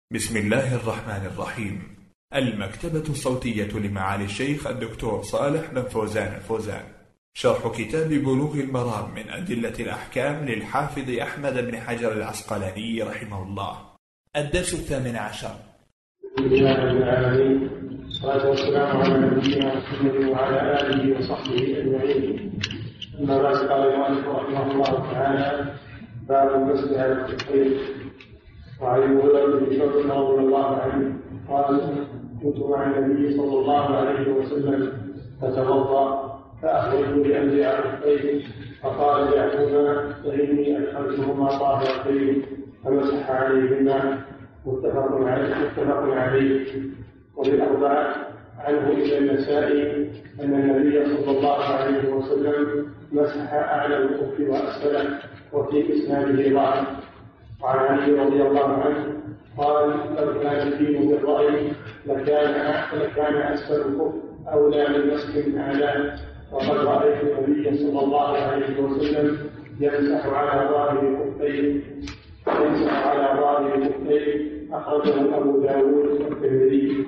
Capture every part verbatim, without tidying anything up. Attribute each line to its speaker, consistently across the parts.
Speaker 1: بسم الله الرحمن الرحيم. المكتبة الصوتية لمعالي الشيخ الدكتور صالح بن فوزان الفوزان، شرح كتاب بلوغ المرام من أدلة الأحكام للحافظ أحمد بن حجر العسقلاني رحمه الله. الدرس الثامن عشر.
Speaker 2: الحمد لله رب العالمين، والصلاة والسلام على نبينا محمد وعلى آله وصحبه أجمعين. أما بعد، قال المؤلف رحمه الله تعالى: باب المسح على الخفين. وعن ابي هريره بن شعبة رضي الله عنه قال: كنت مع النبي صلى الله عليه وسلم فتوضا فاخرجت لانزع الخفين، فقال: دعهما فاني ادخلتهما طاهرتين، فمسح عليهما. متفق عليه متفق عليه وللأربعة عنه إلى النسائي أن النبي صلى الله عليه وسلم مسح أعلى الكف وأسفله، وفي إسناده ضعف. وعن علي رضي الله عنه قال: لو كان الدين بالرأي لكان لكان أسفل الكف أولى من مسح أعلاه، وقد رأيت النبي صلى الله عليه وسلم يمسح على ظاهر كفيه يمسح على ظاهر كفيه. أخرجه أبو داود والترمذي.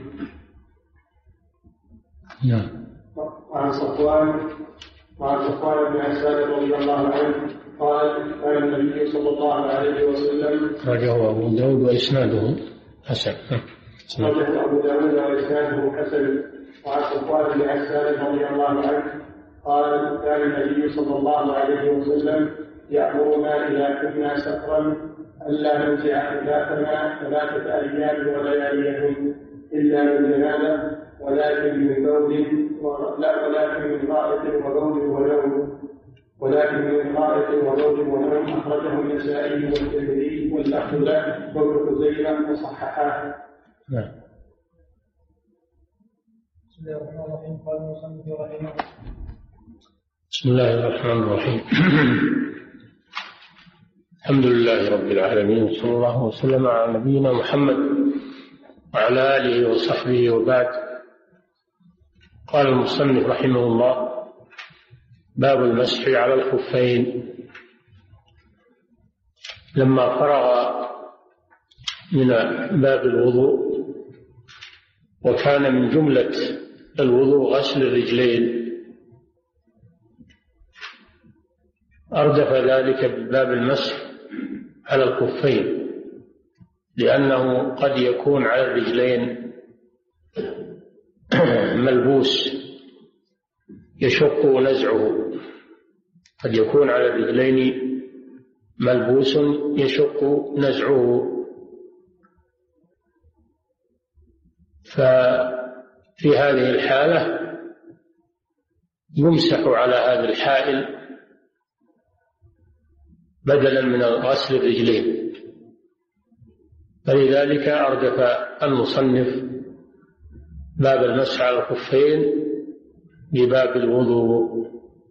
Speaker 3: نعم.
Speaker 2: وعن صفوان وعن صفوان بن عسال رضي الله عنه قال: كان النبي صلى الله عليه وسلم
Speaker 3: أخرجه أبو داود وإسناده حسن.
Speaker 2: أخرجه أبو داود وإسناده حسن. وعن صفوان بن عسال رضي الله عنه قال: كان النبي صلى الله عليه وسلم يأمرنا إذا كنا سفرا ألا ننزع خلافنا ثلاثة أيام ولياليهم إلا من جنابة، ولكن من بول لا ولكن من غائط وبول ونوم ولكن من غائط وبول ونوم. أخرجه النسائي والترمذي واللفظ له وابن خزيمة وصححاه.
Speaker 3: نعم.
Speaker 2: بسم الله الرحمن الرحيم. قال المصنف رحمه الله:
Speaker 3: بسم الله الرحمن الرحيم. الحمد لله رب العالمين، صلى الله وسلم على نبينا محمد وعلى آله وصحبه وبعد. قال المصنف رحمه الله: باب المسح على الخفين. لما فرغ من باب الوضوء، وكان من جملة الوضوء غسل الرجلين، أردف ذلك بباب المسح على الخفين، لأنه قد يكون على الرجلين ملبوس يشق نزعه، قد يكون على الرجلين ملبوس يشق نزعه. ففي هذه الحالة يمسح على هذا الحائل بدلا من غسل الرجلين، فلذلك أردف المصنف باب المسح على الخفين بباب الوضوء،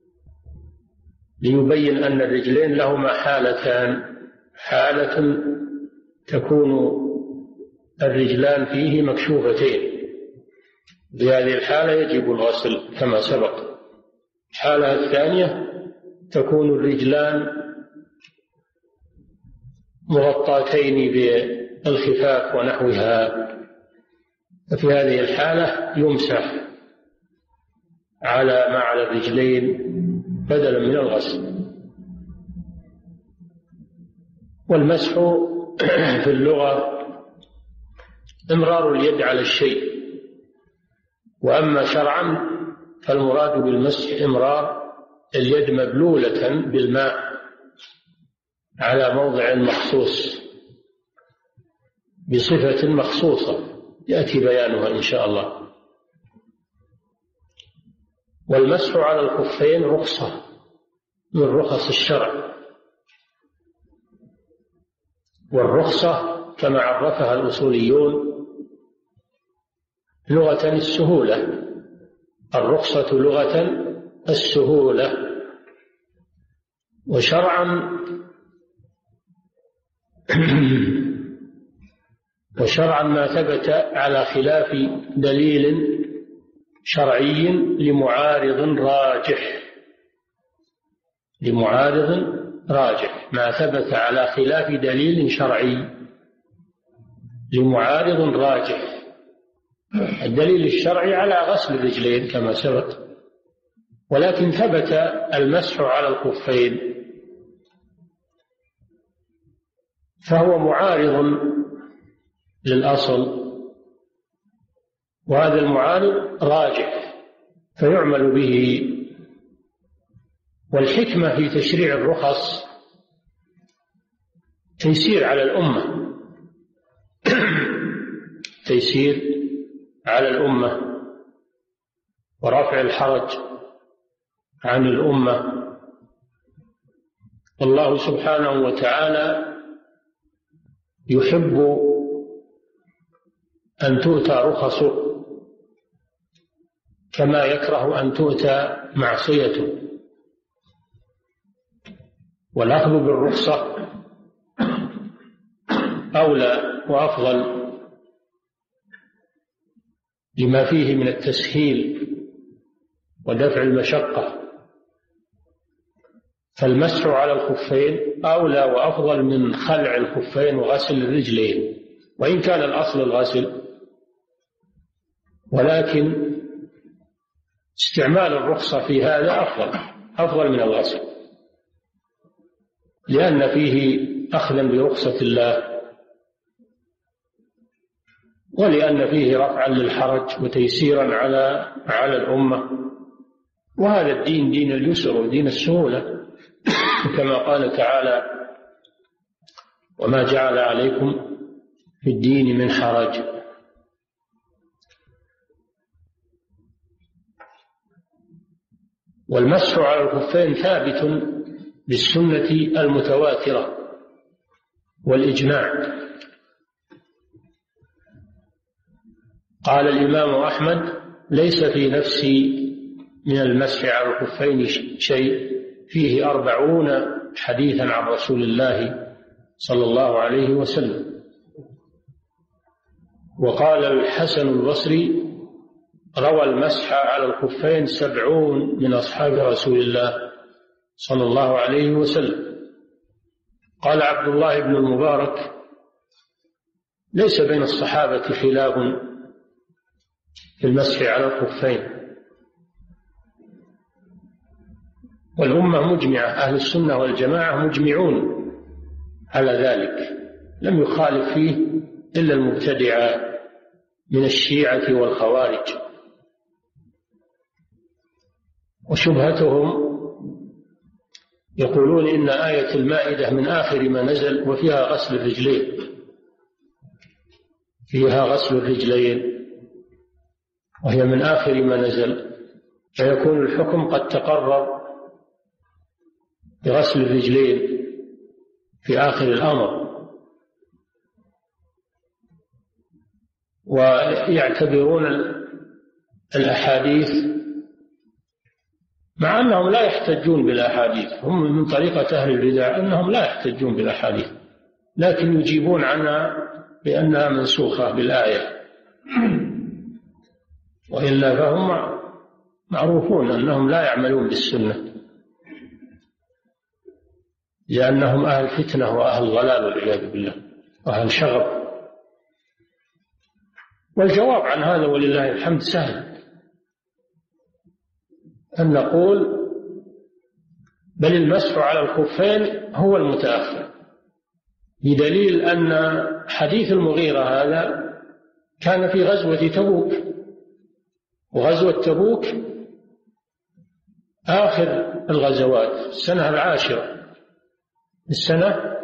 Speaker 3: ليبين أن الرجلين لهما حالتان: حالة تكون الرجلان فيه مكشوفتين، في هذه الحالة يجب الغسل كما سبق. الحالة الثانية تكون الرجلان مغطاتين بالخفاف ونحوها، ففي هذه الحالة يمسح على ما على الرجلين بدلا من الغسل. والمسح في اللغة إمرار اليد على الشيء، وأما شرعا فالمراد بالمسح إمرار اليد مبلولة بالماء على موضع مخصوص بصفة مخصوصة يأتي بيانها إن شاء الله. والمسح على الخفين رخصة من رخص الشرع، والرخصة كما عرفها الأصوليون لغة السهولة. الرخصة لغة السهولة، وشرعا وشرعا ما ثبت على خلاف دليل شرعي لمعارض راجح لمعارض راجح ما ثبت على خلاف دليل شرعي. لمعارض راجح. الدليل الشرعي على غسل الرجلين كما سبق، ولكن ثبت المسح على الخفين، فهو معارض للأصل، وهذا المعارض راجح فيعمل به. والحكمة في تشريع الرخص تيسير على الأمة تيسير على الأمة ورفع الحرج عن الأمة. الله سبحانه وتعالى يحب أن تؤتى رخصه كما يكره أن تؤتى معصيته، والأخذ بالرخصة أولى وأفضل لما فيه من التسهيل ودفع المشقة، فالمسح على الخفين أولى وأفضل من خلع الخفين وغسل الرجلين، وإن كان الأصل الغسل، ولكن استعمال الرخصة في هذا أفضل أفضل من الغسل، لأن فيه أخذا برخصة الله، ولأن فيه رفعا للحرج وتيسيرا على على الأمة. وهذا الدين دين اليسر ودين السهولة، كما قال تعالى: وما جعل عليكم في الدين من حرج. والمسح على الخفين ثابت بالسنة المتواترة والإجماع. قال الإمام أحمد: ليس في نفسي من المسح على الخفين شيء، فيه أربعون حديثا عن رسول الله صلى الله عليه وسلم. وقال الحسن البصري: روى المسح على الخفين سبعون من أصحاب رسول الله صلى الله عليه وسلم. قال عبد الله بن المبارك: ليس بين الصحابة خلاف في المسح على الخفين، والأمة مجمعة، أهل السنة والجماعة مجمعون على ذلك، لم يخالف فيه إلا المبتدعة من الشيعة والخوارج. وشبهتهم يقولون إن آية المائدة من آخر ما نزل وفيها غسل الرجلين فيها غسل الرجلين وهي من آخر ما نزل، فيكون الحكم قد تقرر بغسل الرجلين في آخر الأمر. ويعتبرون الأحاديث، مع أنهم لا يحتجون بالأحاديث، هم من طريقة أهل البدع أنهم لا يحتجون بالأحاديث، لكن يجيبون عنها بأنها منسوخة بالآية، وإلا فهم معروفون أنهم لا يعملون بالسنة، لأنهم أهل فتنة وأهل ضلال والعياذ بالله وأهل شغب. والجواب عن هذا ولله الحمد سهل، أن نقول بل المسح على الخفين هو المتأخر، بدليل أن حديث المغيرة هذا كان في غزوة تبوك، وغزوة تبوك آخر الغزوات، السنة العاشرة، السنة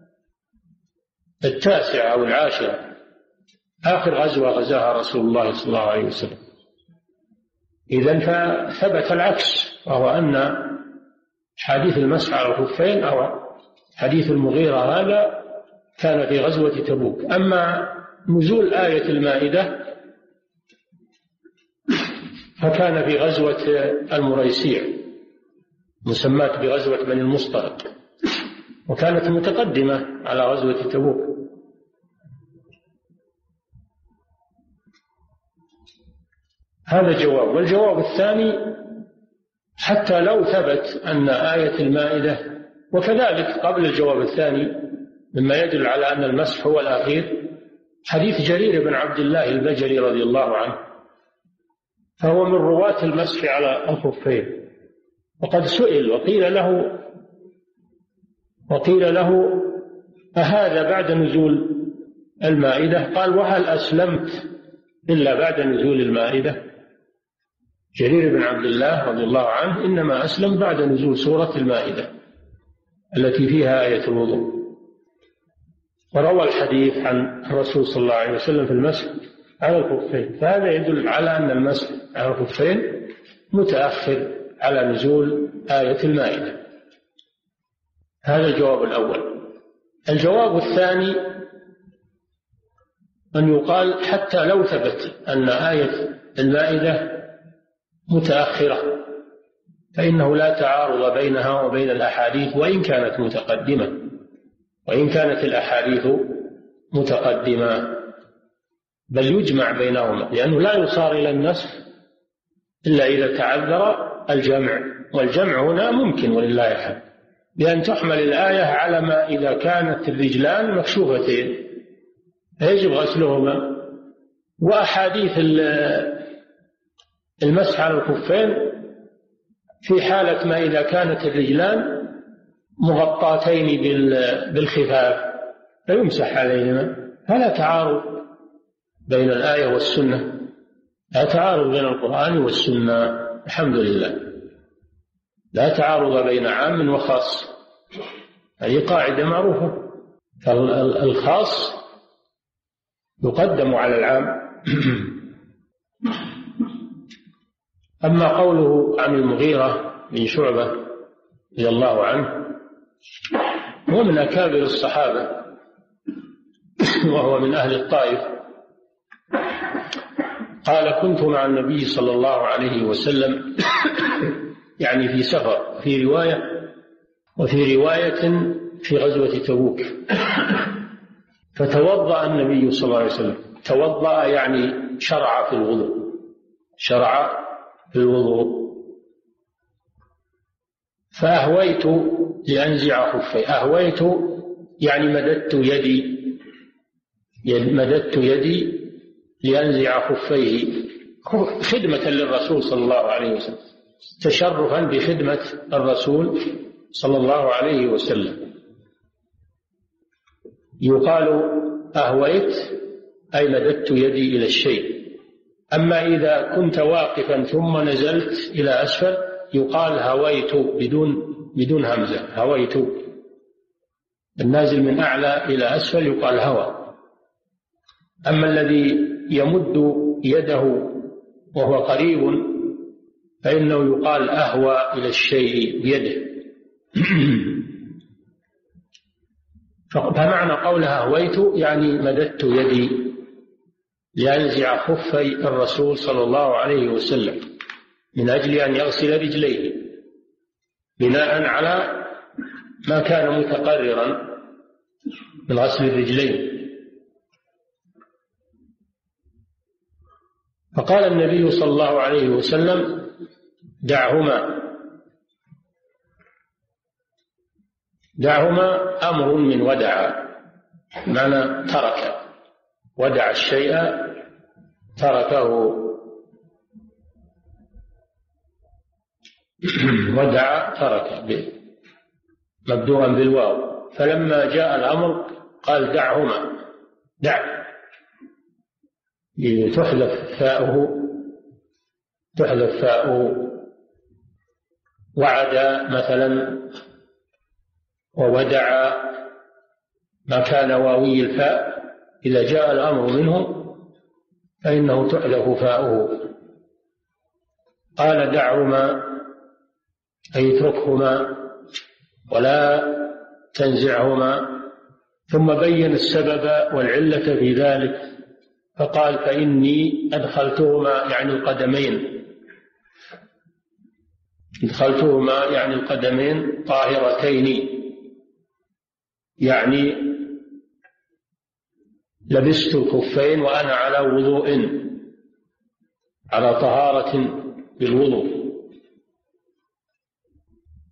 Speaker 3: التاسعة أو العاشرة، آخر غزوة غزاها رسول الله صلى الله عليه وسلم. إذن فثبت العكس، وهو أن حديث المسح على الخفين أو حديث المغيرة هذا كان في غزوة تبوك. أما نزول آية المائدة فكان في غزوة المريسيع، مسماة بغزوة بني المصطلق، وكانت متقدمة على غزوة تبوك. هذا جواب. والجواب الثاني: حتى لو ثبت أن آية المائدة، وكذلك قبل الجواب الثاني مما يدل على أن المسح هو الأخير، حديث جرير بن عبد الله البجلي رضي الله عنه، فهو من رواة المسح على الخفين، وقد سئل وقيل له وقيل له أهذا بعد نزول المائدة؟ قال: وهل أسلمت إلا بعد نزول المائدة؟ جرير بن عبد الله رضي الله عنه إنما أسلم بعد نزول سورة المائدة التي فيها آية الوضوء، وروى الحديث عن الرسول صلى الله عليه وسلم في المسح على الخفين، فهذا يدل على أن المسح على الخفين متأخر على نزول آية المائدة. هذا الجواب الأول. الجواب الثاني أن يقال حتى لو ثبت أن آية المائدة متأخرة فإنه لا تعارض بينها وبين الأحاديث وإن كانت متقدمة وإن كانت الأحاديث متقدمة، بل يجمع بينهما، لأنه لا يصار إلى النسخ إلا إذا تعذر الجمع، والجمع هنا ممكن ولله الحمد، بأن تحمل الآية على ما إذا كانت الرجلان مكشوفتين يجب غسلهما، وأحاديث المسح على الخفين في حالة ما إذا كانت الرجلان مغطاتين بالخفاف فيمسح عليهما، فلا تعارض بين الآية والسنة، لا تعارض بين القرآن والسنة، الحمد لله، لا تعارض بين عام وخاص، هذه قاعدة معروفة، فالخاص يقدم على العام. أما قوله عن المغيرة بن شعبة رضي الله عنه، هو من أكابر الصحابة وهو من أهل الطائف، قال: كنت مع النبي صلى الله عليه وسلم يعني في سفر، في رواية وفي رواية في غزوة تبوك، فتوضأ النبي صلى الله عليه وسلم، توضأ يعني شرع في الوضوء، شرع في الوضوء، فأهويت لأنزع خفي، أهويت يعني مددت يدي مددت يدي لأنزع خفيه خدمة للرسول صلى الله عليه وسلم، تشرفا بخدمة الرسول صلى الله عليه وسلم. يقال أهويت أي مددت يدي إلى الشيء. أما إذا كنت واقفا ثم نزلت إلى أسفل يقال هويت بدون بدون همزة، هويت. النازل من أعلى إلى أسفل يقال هوى. أما الذي يمد يده وهو قريب فإنه يقال أهوى إلى الشيء بيده. فمعنى قولها هويت يعني مددت يدي لينزع خفي الرسول صلى الله عليه وسلم من أجل أن يغسل رجليه بناء على ما كان متقررا من غسل الرجلين. فقال النبي صلى الله عليه وسلم: دعهما. دعهما أمر من ودع، معنى ترك، ودع الشيء تركه، ودع ترك، مبدوءا بالواو. فلما جاء الأمر قال: دعهما، دع، تحذف فاؤه، تحذف فاؤه. وعد مثلا وودع ما كان واوي الفاء إذا جاء الأمر منه فإنه تحذف فاؤه. قال: دعهما أي اتركهما ولا تنزعهما. ثم بين السبب والعلة في ذلك فقال: فإني أدخلتهما يعني القدمين، أدخلتهما يعني القدمين طاهرتين، يعني لبست الخفين وأنا على وضوء، على طهارة بالوضوء.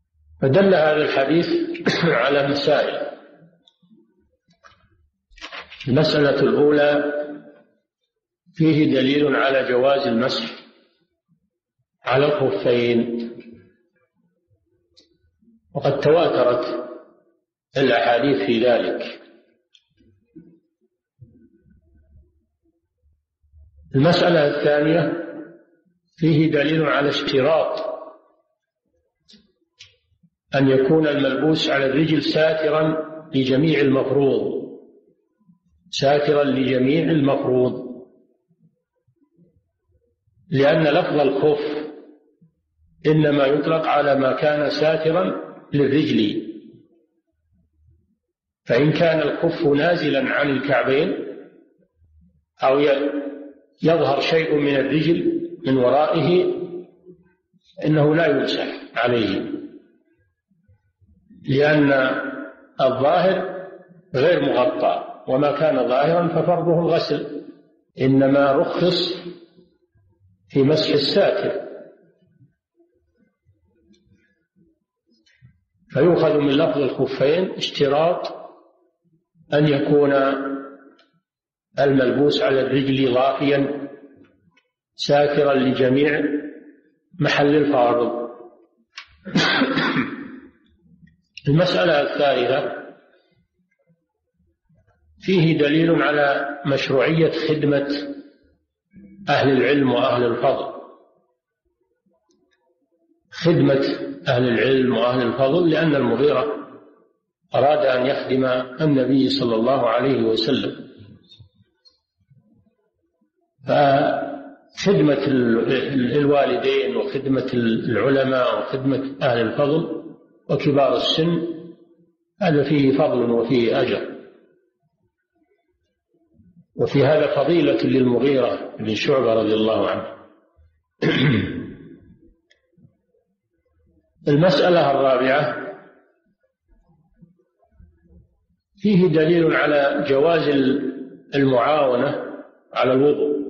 Speaker 3: فدل هذا الحديث على مسائل. المسألة الأولى: فيه دليل على جواز المسح على الخفين، وقد تواترت الأحاديث في ذلك. المسألة الثانية: فيه دليل على اشتراط أن يكون الملبوس على الرجل ساترا لجميع المفروض، ساترا لجميع المفروض، لأن لفظ الخف إنما يطلق على ما كان ساترا للرجل، فإن كان الخف نازلا عن الكعبين أو يظهر شيء من الرجل من ورائه إنه لا يمسح عليه، لأن الظاهر غير مغطى، وما كان ظاهرا ففرضه الغسل، إنما رخص في مسح الساتر. فيؤخذ من لفظ الخفين اشتراط أن يكون الملبوس على الرجل ضافيا ساترا لجميع محل الفارض. المسألة الثالثة: فيه دليل على مشروعية خدمة أهل العلم وأهل الفضل، خدمة أهل العلم وأهل الفضل، لأن المغيرة أراد أن يخدم النبي صلى الله عليه وسلم، فخدمة الوالدين وخدمة العلماء وخدمة أهل الفضل وكبار السن هذا فيه فضل وفيه أجر، وفي هذا فضيلة للمغيرة بن شعبة رضي الله عنه. المسألة الرابعة: فيه دليل على جواز المعاونة على الوضوء،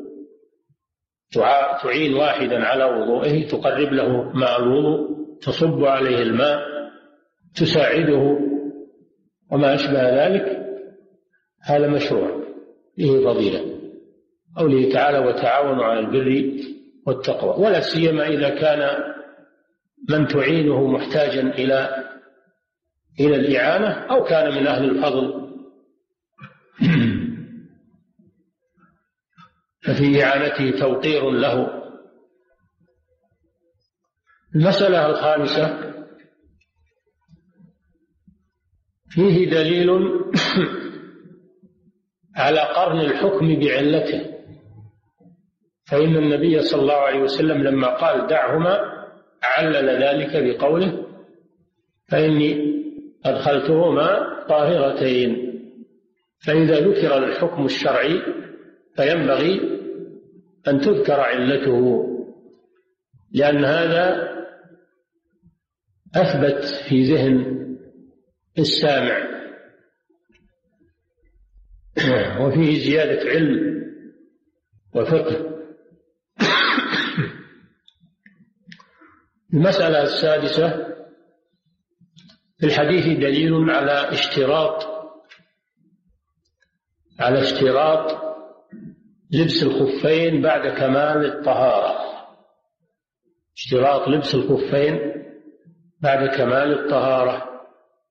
Speaker 3: تعين واحدا على وضوئه، تقرب له ماء الوضوء، تصب عليه الماء، تساعده وما أشبه ذلك، هذا مشروع فيه فضيلة. قوله تعالى: وتعاونوا على البر والتقوى، ولا سيما إذا كان من تعينه محتاجا إلى إلى الإعانة أو كان من أهل الفضل، ففي إعانته توقير له. المسألة الخامسة: فيه دليل على قرن الحكم بعلته، فإن النبي صلى الله عليه وسلم لما قال دعهما علل ذلك بقوله: فإني أدخلتهما طاهرتين. فإذا ذكر الحكم الشرعي فينبغي أن تذكر علته، لأن هذا أثبت في ذهن السامع، وفيه زيادة علم وفقه. المسألة السادسة: في الحديث دليل على اشتراط على اشتراط لبس الخفين بعد كمال الطهارة، اشتراط لبس الخفين بعد كمال الطهارة،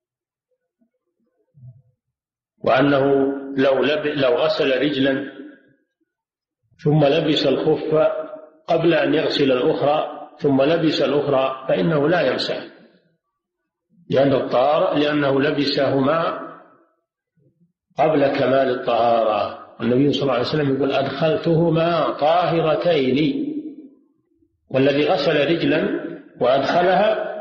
Speaker 3: وأنه لو, لب... لو غسل رجلا ثم لبس الخف قبل أن يغسل الأخرى ثم لبس الأخرى فإنه لا يمسح، لأن الطهارة لأنه لبسهما قبل كمال الطهارة. والنبي صلى الله عليه وسلم يقول: أدخلتهما طاهرتين. والذي غسل رجلا وأدخلها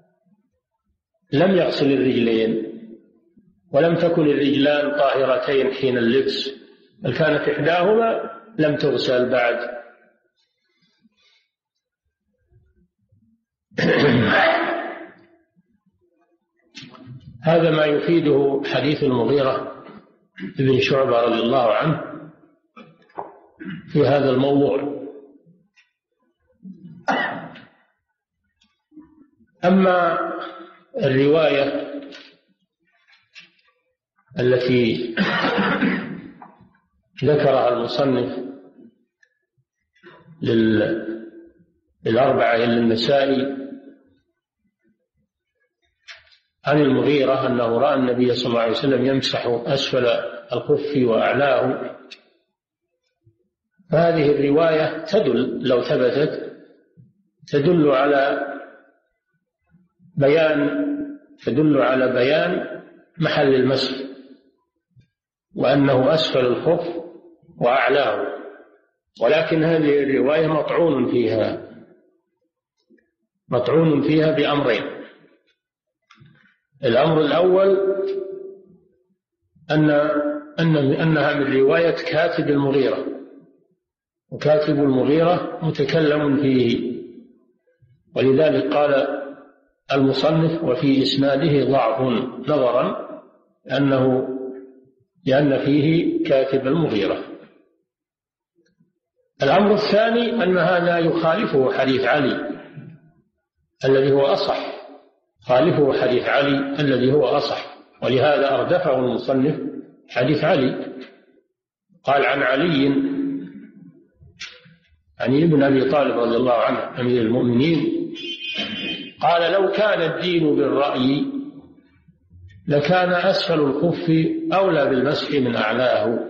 Speaker 3: لم يغسل الرجلين، ولم تكن الرجلان طاهرتين حين اللبس، بل كانت إحداهما لم تغسل بعد. هذا ما يفيده حديث المغيرة بن شعبة رضي الله عنه في هذا الموضوع. أما الرواية التي ذكرها المصنف للأربعة إلا النسائي عن المغيرة أنه رأى النبي صلى الله عليه وسلم يمسح أسفل الخف وأعلاه. فهذه الرواية تدل لو ثبتت تدل على بيان تدل على بيان محل المسح، وأنه أسفل الخف وأعلاه، ولكن هذه الرواية مطعون فيها مطعون فيها بأمرين. الأمر الأول أن أن أنها من رواية كاتب المغيرة، وكاتب المغيرة متكلم فيه، ولذلك قال المصنف وفي إسناده ضعف نظرا أنه لأن فيه كاتب المغيرة. الأمر الثاني أن هذا يخالفه حديث علي الذي هو أصح خالفه حديث علي الذي هو أصح، ولهذا أردفه المصنف حديث علي. قال عن علي عن ابن أبي طالب رضي الله عنه أمير المؤمنين قال لو كان الدين بالرأي لكان أسفل الخف أولى بالمسح من أعلاه.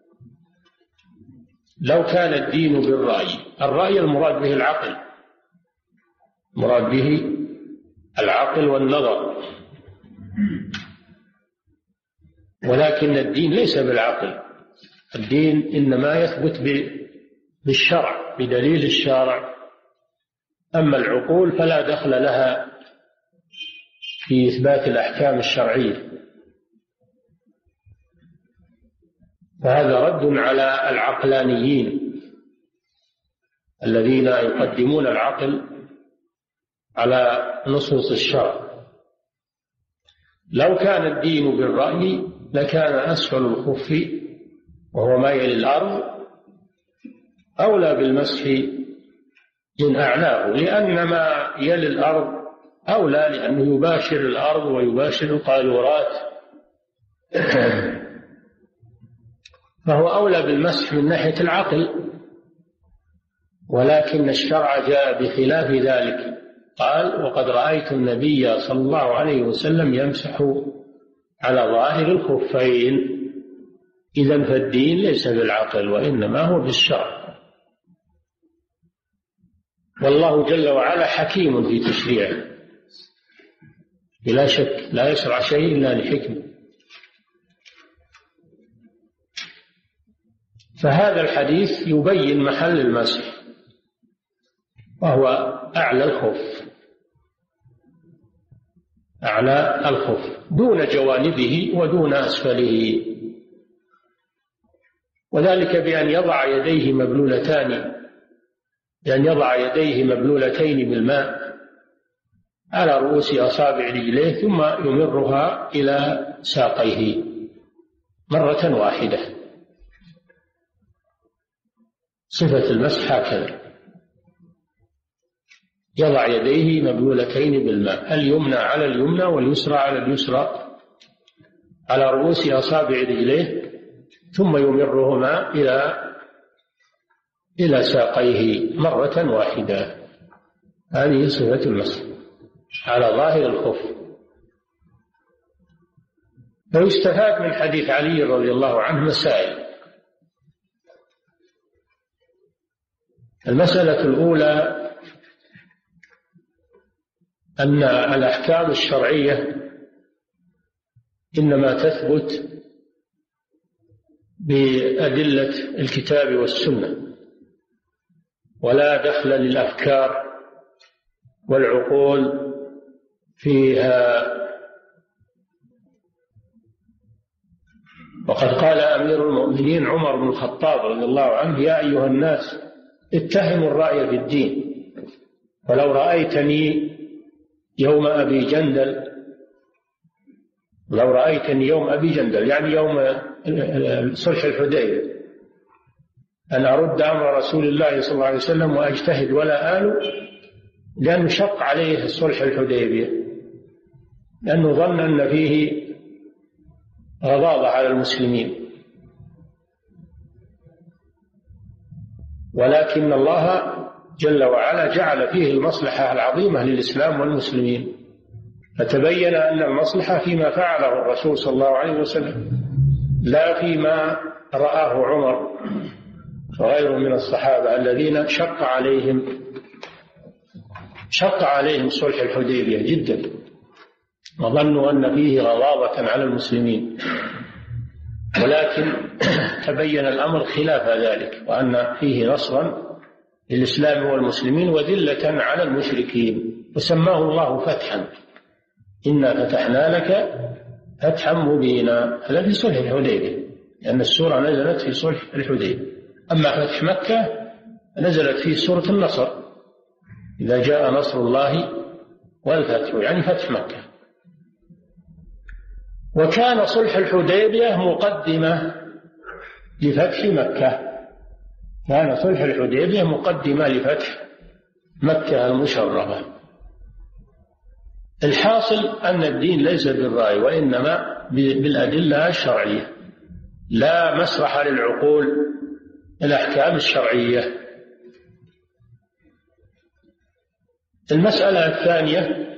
Speaker 3: لو كان الدين بالرأي، الرأي المراد به العقل، مراد به العقل والنظر، ولكن الدين ليس بالعقل، الدين إنما يثبت بالشرع بدليل الشارع، أما العقول فلا دخل لها في إثبات الأحكام الشرعية. فهذا رد على العقلانيين الذين يقدمون العقل على نصوص الشرع. لو كان الدين بالرأي لكان أسفل الخف وهو ما يلي الأرض أولى بالمسح من أعلاه، لأن ما يلي الأرض أولى لأنه يباشر الأرض ويباشر القاذورات، فهو أولى بالمسح من ناحية العقل. ولكن الشرع جاء بخلاف ذلك، قال وقد رأيت النبي صلى الله عليه وسلم يمسح على ظاهر الخفين. إذن فالدين ليس بالعقل وإنما هو بالشرع، والله جل وعلا حكيم في تشريعه بلا شك، لا يشرع شيء إلا لحكمة. فهذا الحديث يبين محل المسح وهو أعلى الخف، أعلى الخف دون جوانبه ودون أسفله، وذلك بأن يضع يديه مبلولتان، بأن يضع يديه مبلولتين بالماء على رؤوس أصابع رجليه ثم يمرها إلى ساقيه مرة واحدة. صفة المسح هكذا، يضع يديه مبلولتين بالماء، اليمنى على اليمنى واليسرى على اليسرى على رؤوس أصابع رجليه ثم يمرهما إلى إلى ساقيه مرة واحدة. هذه صفة المسح على ظاهر الخف. ويستفاد من حديث علي رضي الله عنه مسائل. المسألة الأولى أن الأحكام الشرعية إنما تثبت بأدلة الكتاب والسنة، ولا دخل للأفكار والعقول فيها. وقد قال أمير المؤمنين عمر بن الخطاب رضي الله عنه يا أيها الناس اتهموا الرأي في الدين، ولو رأيتني يوم أبي جندل لو رأيتني يوم أبي جندل يعني يوم صلح الحديبية أن أرد أمر رسول الله صلى الله عليه وسلم وأجتهد ولا آل، لأنه شق عليه صلح الحديبية، لأنه ظن أن فيه غضاضة على المسلمين. ولكن الله جل وعلا جعل فيه المصلحة العظيمة للإسلام والمسلمين، فتبين أن المصلحة فيما فعله الرسول صلى الله عليه وسلم لا فيما رآه عمر وغيره من الصحابة الذين شق عليهم شق عليهم صلح الحديبية جدا، وظنوا أن فيه غضاضة على المسلمين، ولكن تبين الأمر خلاف ذلك، وأن فيه نصرا للإسلام والمسلمين وذلة على المشركين، وسماه الله فتحا، إنا فتحنا لك فتحا مبينا. هذا في صلح الحديبية، لأن السورة نزلت في صلح الحديبية. أما فتح مكة نزلت في سورة النصر، إذا جاء نصر الله والفتح، يعني فتح مكة. وكان صلح الحديبية مقدمة لفتح مكة، كان صلح الحديبية مقدمة لفتح مكة المشرفة. الحاصل أن الدين ليس بالرأي، وإنما بالأدلة الشرعية، لا مسرح للعقول، الأحكام الشرعية. المسألة الثانية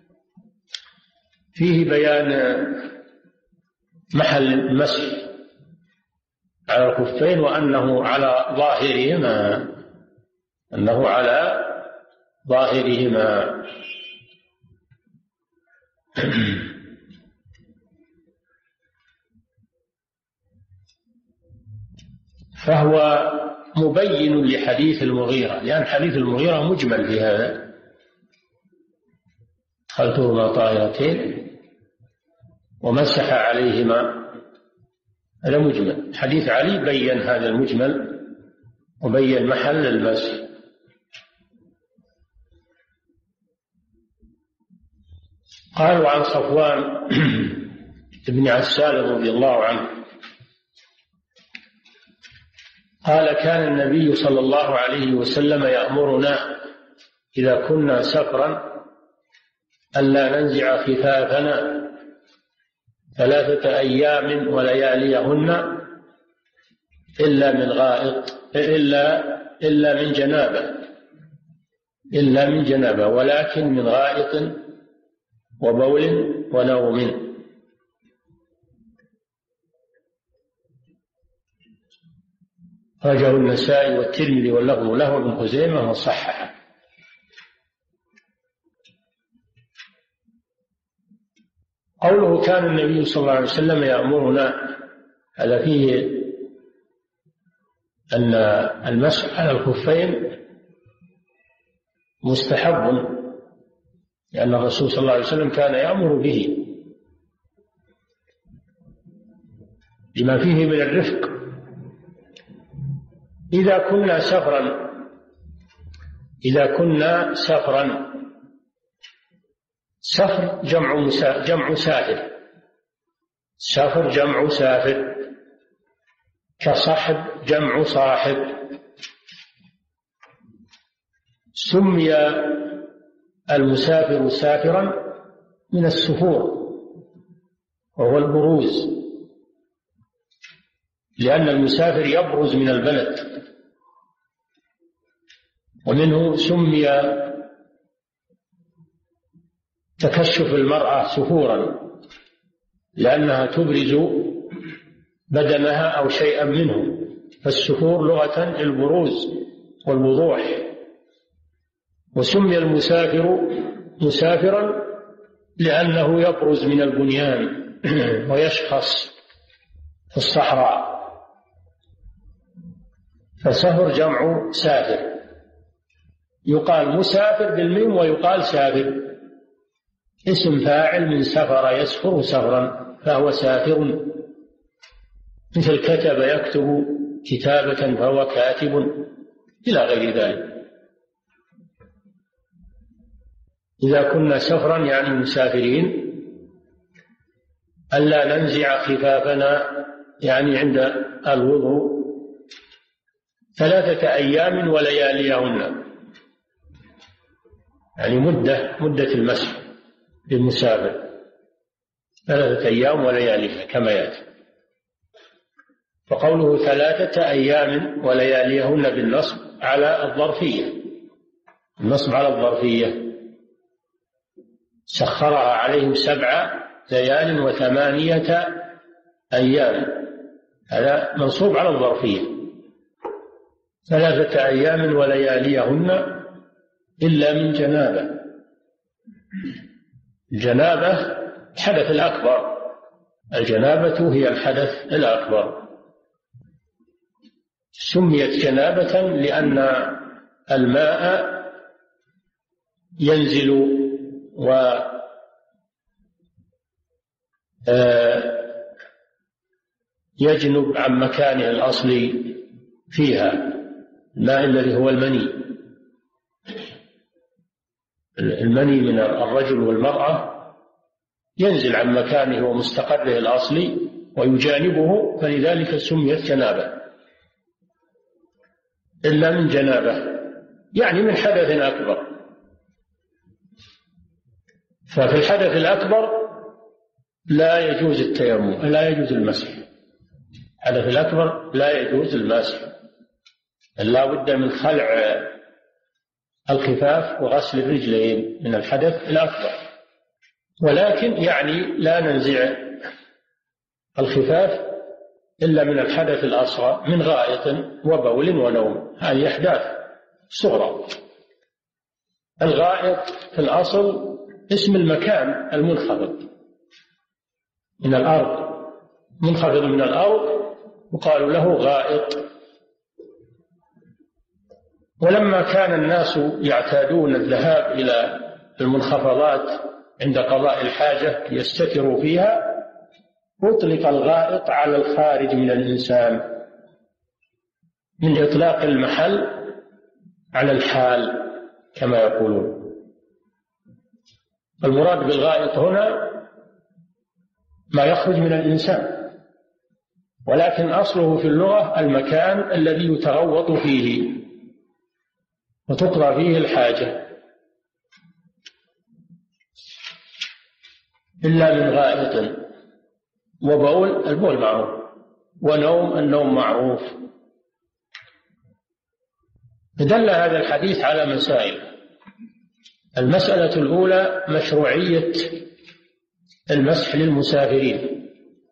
Speaker 3: فيه بيان محل المسح على الخفين، وأنه على ظاهرهما، أنه على ظاهرهما. فهو مبين لحديث المغيرة، لأن حديث المغيرة مجمل في هذا، دخلتهما طاهرتين ومسح عليهما، هذا مجمل. حديث علي بين هذا المجمل وبين محل المسح. قالوا عن صفوان بن عسال رضي الله عنه قال كان النبي صلى الله عليه وسلم يأمرنا إذا كنا سفرا ألا ننزع خفافنا ثلاثة أيام ولياليهن إلا من غائط إلا إلا من جنابة إلا من جنابة ولكن من غائط وبول ونوم. أخرجه النسائي والترمذي واللفظ له ابن خزيمة وصححه. قوله كان النبي صلى الله عليه وسلم يأمرنا، هذا فيه أن المسح على الخفين مستحب، لأن الرسول صلى الله عليه وسلم كان يأمر به لما فيه من الرفق. إذا كنا سفرا إذا كنا سفرا سفر جمع مسا جمع سافر سفر جمع سافر، كصحب جمع صاحب. سمي المسافر سافرا من السفور وهو البروز، لأن المسافر يبرز من البلد، ومنه سمي تكشف المرأة سفورا لأنها تبرز بدنها أو شيئا منه، فالسفور لغة البروز والوضوح. وسمي المسافر مسافرا لأنه يبرز من البنيان ويشخص في الصحراء، فسفر جمع سافر، يقال مسافر بالميم ويقال سافر، اسم فاعل من سفر يسفر سفرا فهو سافر، مثل كتب يكتب كتابة فهو كاتب إلى غير ذلك. إذا كنا سفرا يعني مسافرين ألا ننزع خفافنا يعني عند الوضوء ثلاثة أيام ولياليهن، يعني مدة مدة المسح للمسافر ثلاثة أيام ولياليها كما يأتي. فقوله ثلاثة أيام ولياليهن بالنصب على الظرفية، النصب على الظرفية، سخرها عليهم سبع ليال وثمانية أيام، هذا منصوب على الظرفية. ثلاثة أيام ولياليهن إلا من جنابة. الجنابة الحدث الأكبر، الجنابة هي الحدث الأكبر. سميت جنابة لأن الماء ينزل و يجنب عن مكانه الأصلي فيها، الماء الذي هو المني. المني من الرجل والمرأة ينزل عن مكانه ومستقره الأصلي ويجانبه، فلذلك سميت جنابة. إلا من جنابة يعني من حدث أكبر. ففي الحدث الأكبر لا يجوز التيمم، لا يجوز المسح. الحدث الأكبر لا يجوز المسح، لا بد من خلع الخفاف وغسل الرجلين من الحدث الأكبر. ولكن يعني لا ننزع الخفاف إلا من الحدث الأصغر من غائط وبول ونوم، هذه أحداث صغرى. الغائط في الأصل اسم المكان المنخفض من الأرض، منخفض من الأرض وقالوا له غائط. ولما كان الناس يعتادون الذهاب إلى المنخفضات عند قضاء الحاجة يستتروا فيها، أطلق الغائط على الخارج من الإنسان من إطلاق المحل على الحال كما يقولون. المراد بالغائط هنا ما يخرج من الإنسان، ولكن أصله في اللغة المكان الذي يتغوط فيه وتقضى فيه الحاجة. إلا من غائط وبول، البول معروف، ونوم، النوم معروف. دل هذا الحديث على مسائل. المسألة الأولى مشروعية المسح للمسافرين،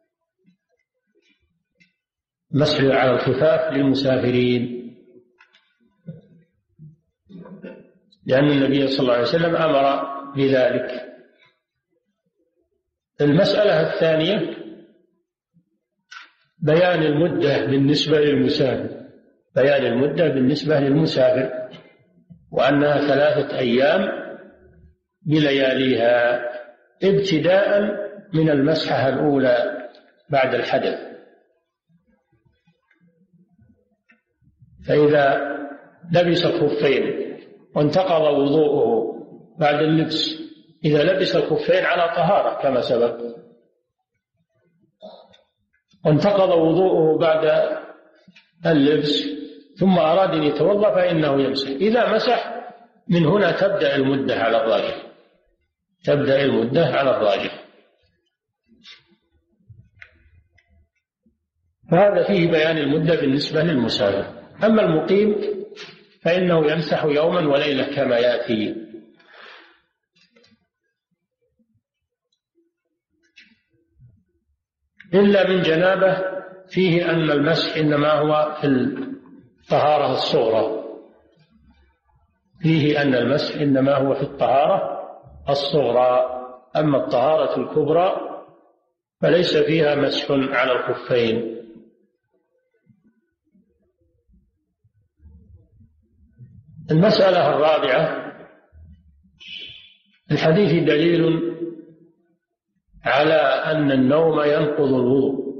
Speaker 3: مسح على الخفاف للمسافرين، لأن النبي صلى الله عليه وسلم أمر بذلك. المسألة الثانية بيان المدة بالنسبة للمسافر، بيان المدة بالنسبة للمسافر، وأنها ثلاثة أيام بلياليها ابتداء من المسحة الأولى بعد الحدث. فإذا لبس الخفين وانتقض وضوءه بعد اللبس، إذا لبس الخفين على طهارة كما سبق، وانتقض وضوءه بعد اللبس ثم أراد أن يتوضأ فإنه يمسح. إذا مسح من هنا تبدأ المدة على الراجح، تبدأ المدة على الراجح. فهذا فيه بيان المدة بالنسبة للمسافر. أما المقيم فإنه يمسح يوما وليلة كما يأتي. إلا من جنابة فيه أن المسح إنما هو في الطهارة الصغرى، فيه أن المسح إنما هو في الطهارة الصغرى. أما الطهارة الكبرى فليس فيها مسح على الخفين. المسألة الرابعة، الحديث دليل على أن النوم ينقض الوضوء،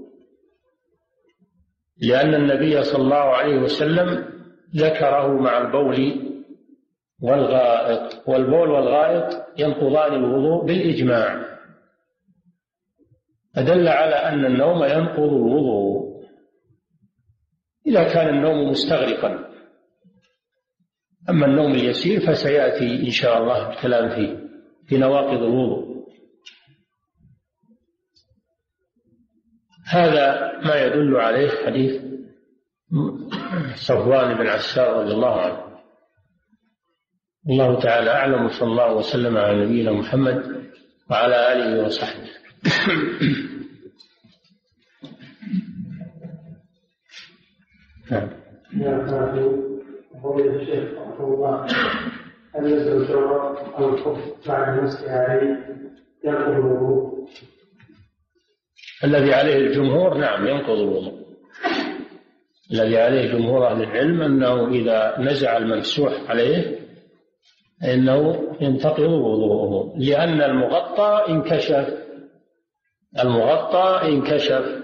Speaker 3: لأن النبي صلى الله عليه وسلم ذكره مع البول والغائط، والبول والغائط ينقضان الوضوء بالإجماع، فدل على أن النوم ينقض الوضوء إذا كان النوم مستغرقا. أما النوم اليسير فسيأتي إن شاء الله الكلام فيه في نواقض الوضوء. هذا ما يدل عليه حديث صفوان بن عسار رضي الله عنه. الله تعالى أعلم، وصلى الله وسلم على نبينا محمد وعلى آله وصحبه.
Speaker 2: نعم. قول الشيخ رحمه الله: هل يزال الجورب أو الخف بعد المسح عليه ينقض الوضوء؟
Speaker 3: الذي عليه الجمهور نعم ينقض الوضوء. الذي عليه جمهور أهل العلم أنه إذا نزع الممسوح عليه فإنه ينتقض وضوءه، لأن المغطى انكشف. المغطى انكشف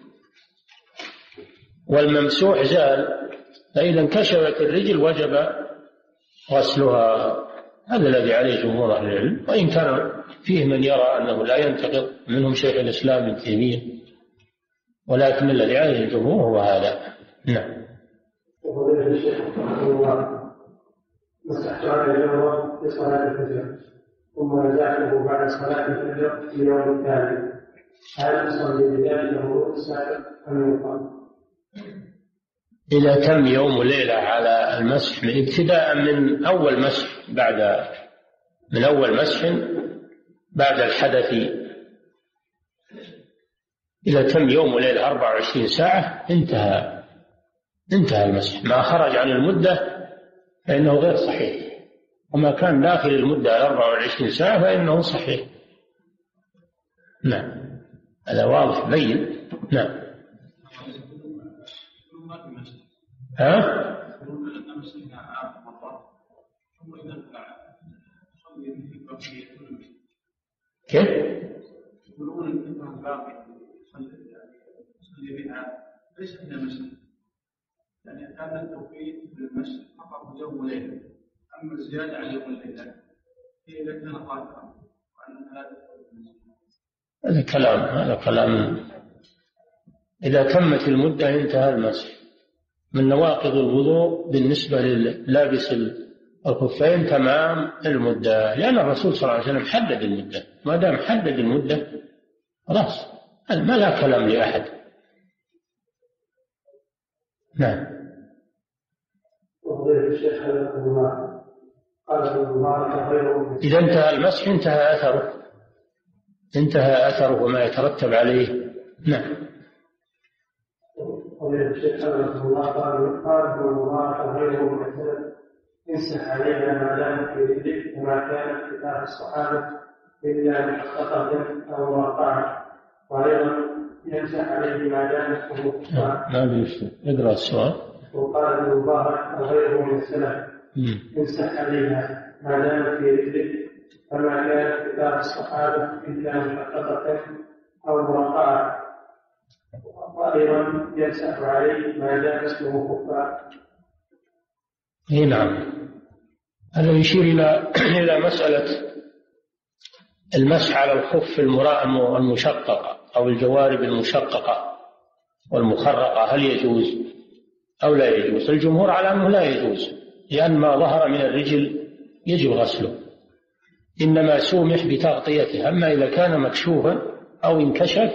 Speaker 3: والممسوح زال، فإذا انكشفت الرجل وجب غسلها. هذا الذي عليه جمهور أهل العلم، وإن كان فيه من يرى أنه لا ينتقض، منهم شيخ الإسلام ابن تيمية، ولكن الذي عليه الجمهور هو هذا. نعم.
Speaker 2: وقال الشيخ رحمه الله: مسحت على الجورب في صلاة الفجر ثم نزعته بعد صلاة الفجر في اليوم الثاني، هل يصلي بذلك وضوء السابق أم يقام؟
Speaker 3: إذا تم يوم وليلة على المسح ابتداء من أول مسح بعد من أول مسح بعد الحدث، إذا تم يوم وليلة أربع وعشرين ساعة انتهى انتهى المسح. ما خرج عن المدة فإنه غير صحيح، وما كان داخل المدة أربع وعشرين ساعة فإنه صحيح. نعم، هذا واضح بين. نعم. ها؟ كيف؟
Speaker 4: يقولون انه باقي يصلي بها ليس من المسجد، يعني كان التوقيت للمسجد فقط يوم وليله، اما الزياده على يوم الليله هي اذا كان قادرا، وان هذا
Speaker 3: هذا كلام هذا كلام اذا تمت المده انتهى المسح. من نواقض الوضوء بالنسبه للابس الخفين تمام المده، لان الرسول صلى الله عليه وسلم حدد المده، ما دام حدد المده خلاص ما لا كلام لاحد. نعم. إذا انتهى المسح انتهى أثره انتهى أثره وما يترتب عليه. نعم.
Speaker 2: قضية الشيخ رحمه الله قال قال ابن المبارك غيره مثلا امسح عليها ما دامت في رجلك كما كانت كتاب الصحابة إلا محققة أو مرقعة، وأيضا يمسح عليه ما دامت كتاب.
Speaker 3: ما بيشتغل. اقرأ السؤال.
Speaker 2: وقال ابن المبارك غيره من السلف امسح عليها ما دامت في رجلك كما كانت كتاب الصحابة إلا محققة أو مرقعة، وأيضا يمسح عليه ما دام اسمه خفا.
Speaker 3: اي نعم. هذا يشير إلى إلى مسألة المسح على الخف المراء المشققة أو الجوارب المشققة والمخرقة، هل يجوز أو لا يجوز؟ الجمهور على أنه لا يجوز، لأن ما ظهر من الرجل يجب غسله، إنما سومح بتغطيته. أما إذا كان مكشوفا أو انكشف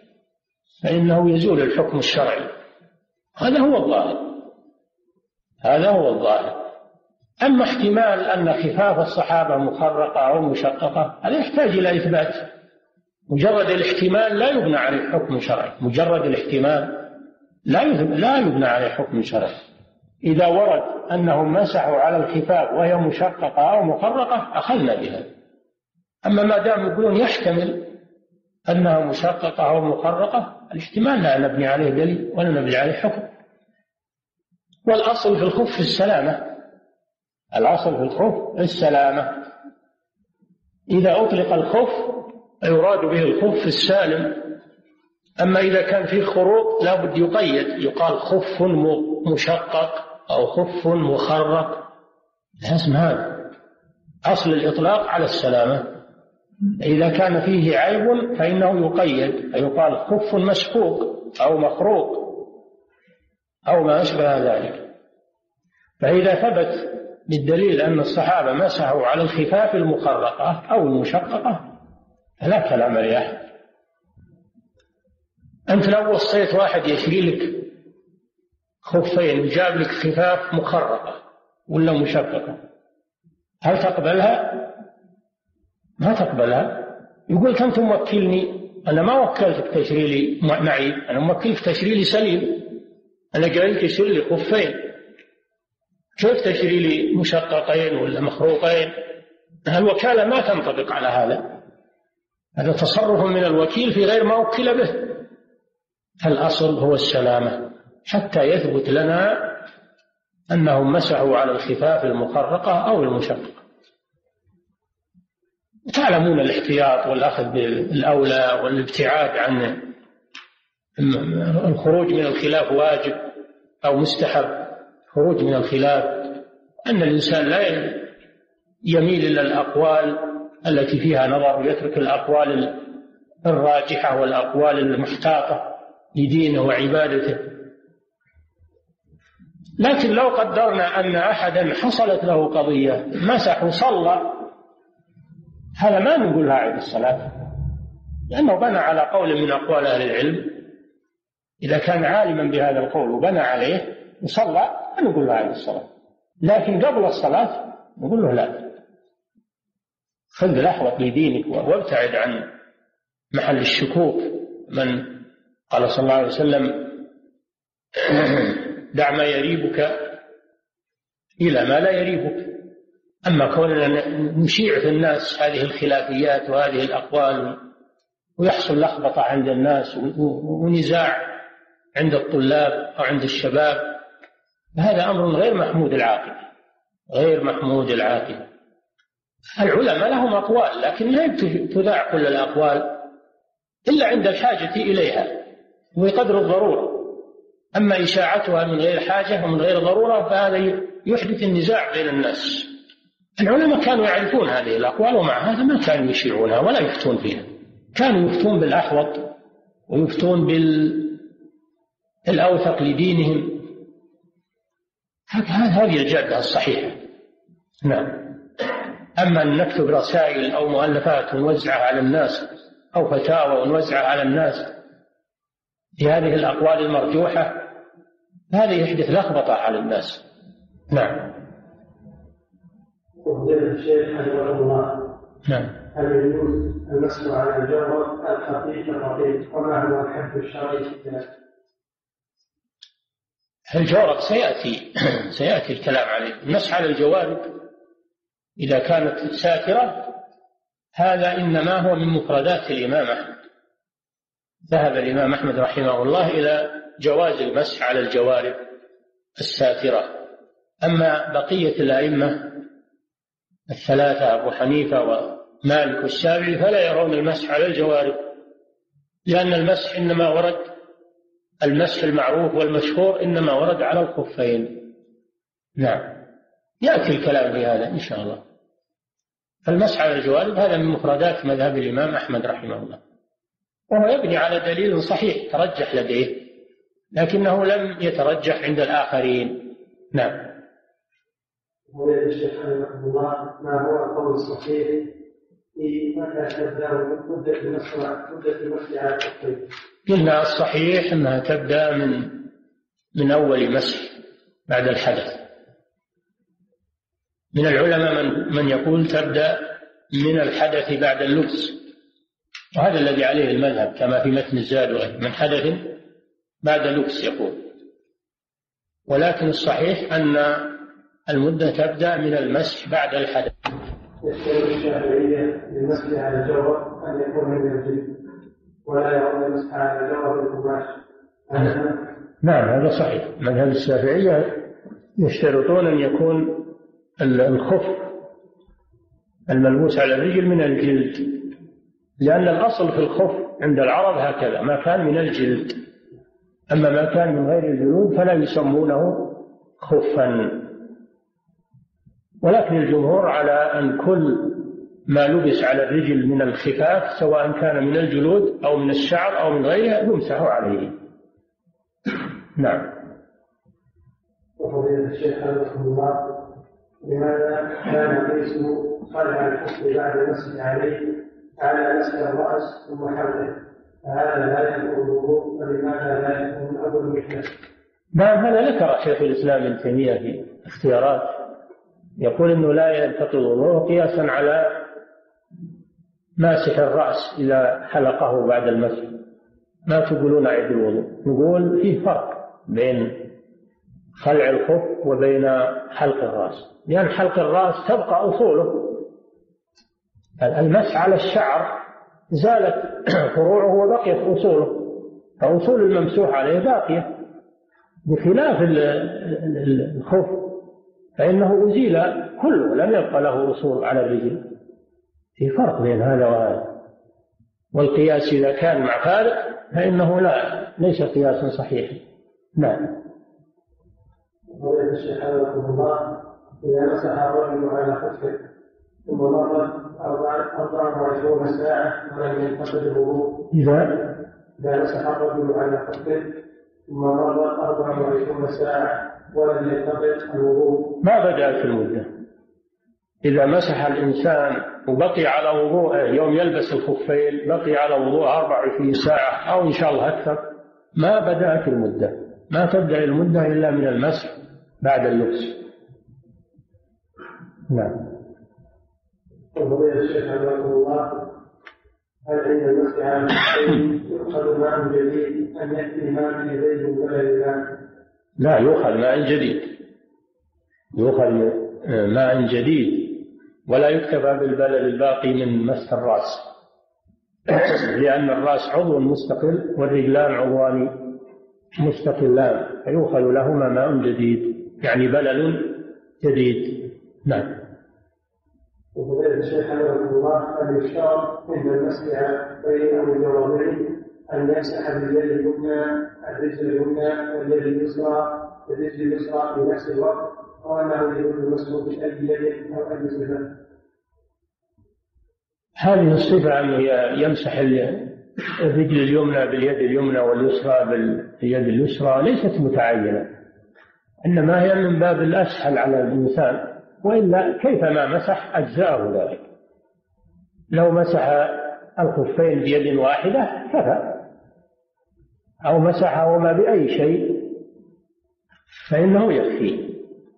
Speaker 3: فإنه يزول الحكم الشرعي. هذا هو الظاهر هذا هو الظاهر. أما احتمال أن خفاف الصحابة مخرقة أو مشققة هذا يحتاج إلى إثبات. مجرد الاحتمال لا يبنى عليه حكم شرعي، مجرد الاحتمال لا لا يبنى عليه حكم شرعي. إذا ورد أنهم مسحوا على الخفاف وهي مشققة أو مخرقة أخذنا بها. أما ما دام يقولون يحتمل أنها مشققة أو مخرقة، الاحتمال لا نبني عليه دليل ولا نبني عليه حكم. والأصل في الخف السلامة الأصل في الخف السلامة. إذا أطلق الخف يراد به الخف السالم. أما إذا كان فيه خروق لا بد يقيد، يقال خف مشقق أو خف مخرق، لازم هذا. أصل الإطلاق على السلامة. إذا كان فيه عيب فإنه يقيد، فيقال خف مسحوق أو مخروق أو ما أشبه ذلك. فإذا ثبت بالدليل أن الصحابة مسحوا على الخفاف المخرقة أو المشققة فلا كلام لأحد. أنت لو وصيت واحد يشري لك خفين وجاب لك خفاف مخرقة ولا مشققة، هل تقبلها؟ ما تقبلها. يقول أنت موكلني، أنا ما وكلتك تشري لي معي، أنا موكلك تشري لي سليم، أنا جاي تشري لي خفين، كيف تشري لي مشققين ولا مخروقين؟ الوكالة ما تنطبق على هذا، هذا تصرف من الوكيل في غير ما وكل به. الأصل هو السلامة حتى يثبت لنا أنهم مسحوا على الخفاف المخرقة أو المشققة. تعلمون الاحتياط والأخذ بالأولى والابتعاد عن الخروج من الخلاف واجب أو مستحب. خروج من الخلاف أن الإنسان لا يميل إلى الأقوال التي فيها نظر ويترك الأقوال الراجحة والأقوال المحتاطة لدينه وعبادته. لكن لو قدرنا أن أحدا حصلت له قضية مسح وصلى، هذا ما نقول عيد الصلاة، لأنه بنى على قول من أقوال أهل العلم. إذا كان عالما بهذا القول وبنى عليه وصلى نقول له عيد الصلاة، لكن قبل الصلاة نقول له لا، خذ الأحوط لدينك وابتعد عن محل الشكوك. من قال صلى الله عليه وسلم دع ما يريبك إلى ما لا يريبك. أما كوننا نشيع في الناس هذه الخلافيات وهذه الأقوال ويحصل لخبطة عند الناس ونزاع عند الطلاب أو عند الشباب، هذا أمر غير محمود العاقبة، غير محمود العاقبة. العلماء لهم أقوال لكن لا تذاع كل الأقوال إلا عند الحاجة إليها وقدر الضرورة. أما إشاعتها من غير حاجة ومن غير ضرورة فهذا يحدث النزاع بين الناس. العلماء كانوا يعرفون هذه الأقوال ومع هذا ما كانوا يشيعونها ولا يفتون فيها، كانوا يفتون بالأحوط ويفتون بالأوثق لدينهم. هذه الجادة الصحيحة. نعم. أما أن نكتب رسائل أو مؤلفات ونوزعها على الناس أو فتاوى ونوزعها على الناس في هذه الأقوال المرجوحة، هذا يحدث لخبطة على الناس. نعم.
Speaker 2: وفضيلة الشيخ حفظه الله،
Speaker 3: نعم.
Speaker 2: هل يجوز المسح على الجوهر الخفيف الرقيق وما هو الحد الشرعي في ذلك؟
Speaker 3: الجورب سيأتي سيأتي الكلام عليه. المسح على الجوارب إذا كانت ساترة هذا إنما هو من مفردات الإمام أحمد. ذهب الإمام أحمد رحمه الله إلى جواز المسح على الجوارب الساترة. أما بقية الأئمة الثلاثة أبو حنيفة ومالك والشافعي فلا يرون المسح على الجوارب، لأن المسح إنما ورد، المسح المعروف والمشهور إنما ورد على الخفين. نعم. يأتي الكلام في هذا إن شاء الله. فالمسح على الجوارب هذا من مفردات مذهب الإمام أحمد رحمه الله، وهو يبني على دليل صحيح ترجح لديه لكنه لم يترجح عند الآخرين. نعم.
Speaker 2: فضيلة الشيخ حفظه الله، ما هو القول الصحيح في متى تبدأ مدة المسح مدة المسح على الخفين؟
Speaker 3: قلنا الصحيح أنها تبدأ من من أول مسح بعد الحدث. من العلماء من من يقول تبدأ من الحدث بعد اللبس، وهذا الذي عليه المذهب كما في متن الزاد وغيره، من حدث بعد لبس يقول. ولكن الصحيح أن المدة تبدأ من المسح بعد الحدث.
Speaker 2: يشترط الشافعية للمسح على الجوهر أن يكون من الجلد ولا يرون المسح على الجوهر بالقماش.
Speaker 3: نعم هذا صحيح. مذهب الشافعية يشترطون أن يكون الخف الملبوس على الرجل من الجلد، لأن الأصل في الخف عند العرب هكذا، ما كان من الجلد، أما ما كان من غير الجلود فلا يسمونه خفا. ولكن الجمهور على أن كل ما لبس على الرجل من الخفاف سواء كان من الجلود أو من الشعر أو من غيره يمسح عليه. نعم.
Speaker 2: وفضيلة الشيخ حفظه الله، لماذا كان قيس خلع الحصن بعد المسح عليه على مسح الرأس ثم حوله فهذا لا يكون الوضوء، فلماذا لا يكون أول المحدث؟
Speaker 3: نعم، هذا ذكر شيخ الإسلام ابن تيمية في اختيارات، يقول إنه لا ينتقض الوضوء قياسا على ماسح الرأس إذا حلقه بعد المسح. ما تقولون عيد الوضوء، نقول فيه فرق بين خلع الخف وبين حلق الرأس، لأن حلق الرأس تبقى أصوله، المسح على الشعر زالت فروعه وبقيت أصوله، فأصول الممسوح عليه باقية، بخلاف الخف فإنه أزيل كله، لم يبقى له أصول على الرجل. في فرق بين هذا وهذا، والقياس إذا كان مع فارق فإنه لا ليس قياسا صحيحا. نعم.
Speaker 2: قال الشيخ حفظه الله: إذا مسح الرجل على خفه ثم مرت أربع وعشرون ساعة ولم ينتقض الوضوء.
Speaker 3: إذا
Speaker 2: إذا مسح الرجل على خفه ثم مرت أربع وعشرون ساعة ولم ينتقض الوضوء،
Speaker 3: ما بدأت المدة. إذا مسح الإنسان وبقي على وضوءه يوم يلبس الخفين، بقي على وضوء أربع وعشرين ساعة أو إن شاء الله أكثر، ما بدأت المدة، ما تبدأ المدة إلا من المسح بعد اللبس. نعم.
Speaker 2: وفضيلة الشيخ حفظه الله: هل عند المسح على الخفين يؤخذ ماء جديد أم يأتي ماء من يديه ولا لا؟
Speaker 3: لا، يؤخذ ماء جديد، يؤخذ ماء جديد، ولا يكتفى بالبلل الباقي من مسح الرأس، لأن الرأس عضو مستقل والرجلان عضوان مستقلان، فيؤخذ لهما ماء جديد، يعني بلل جديد. نعم.
Speaker 2: وفضيلة الشيخ حفظه الله: هل يشترط عند المسح على الخفين أو الجوربين أن يمسح باليد اليمنى الرجل اليمنى واليد اليسرى الرجل اليسرى في نفس الوقت، أو أنه يجوز المسح بأي يد أو أي صفة؟
Speaker 3: هذه الصفة أنه يمسح الرجل اليمنى باليد اليمنى واليسرى باليد اليسرى ليست متعينة، إنما هي من باب الأسهل على الإنسان، وإلا كيفما مسح أجزاءه ذلك. لو مسح الخفين بيد واحدة كفى، أو مسحهما بأي شيء فإنه يكفي،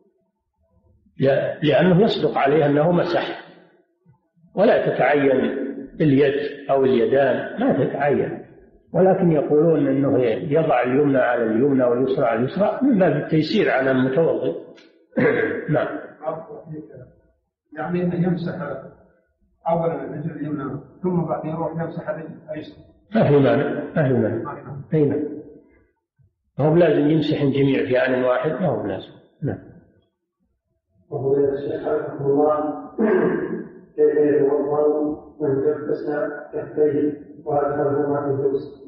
Speaker 3: لأنه يصدق عليه أنه مسح، ولا تتعين اليد أو اليدان، ما تتعين، ولكن يقولون أنه يضع اليمنى على اليمنى واليسرى على اليسرى من باب التيسير على المتوضئ. نعم.
Speaker 4: يعني أنه يمسح أولا الرجل اليمنى ثم بعدين يروح يمسح الرجل الأيسر،
Speaker 3: ما في مانع، ما في مانع. أين هو لازم يمسح الجميع في آن واحد، ما هو لازم. نعم.
Speaker 2: وفضيلة الشيخ حفظه الله: كيف يتوضأ من جبس كفيه وأدخلهما في الجبس؟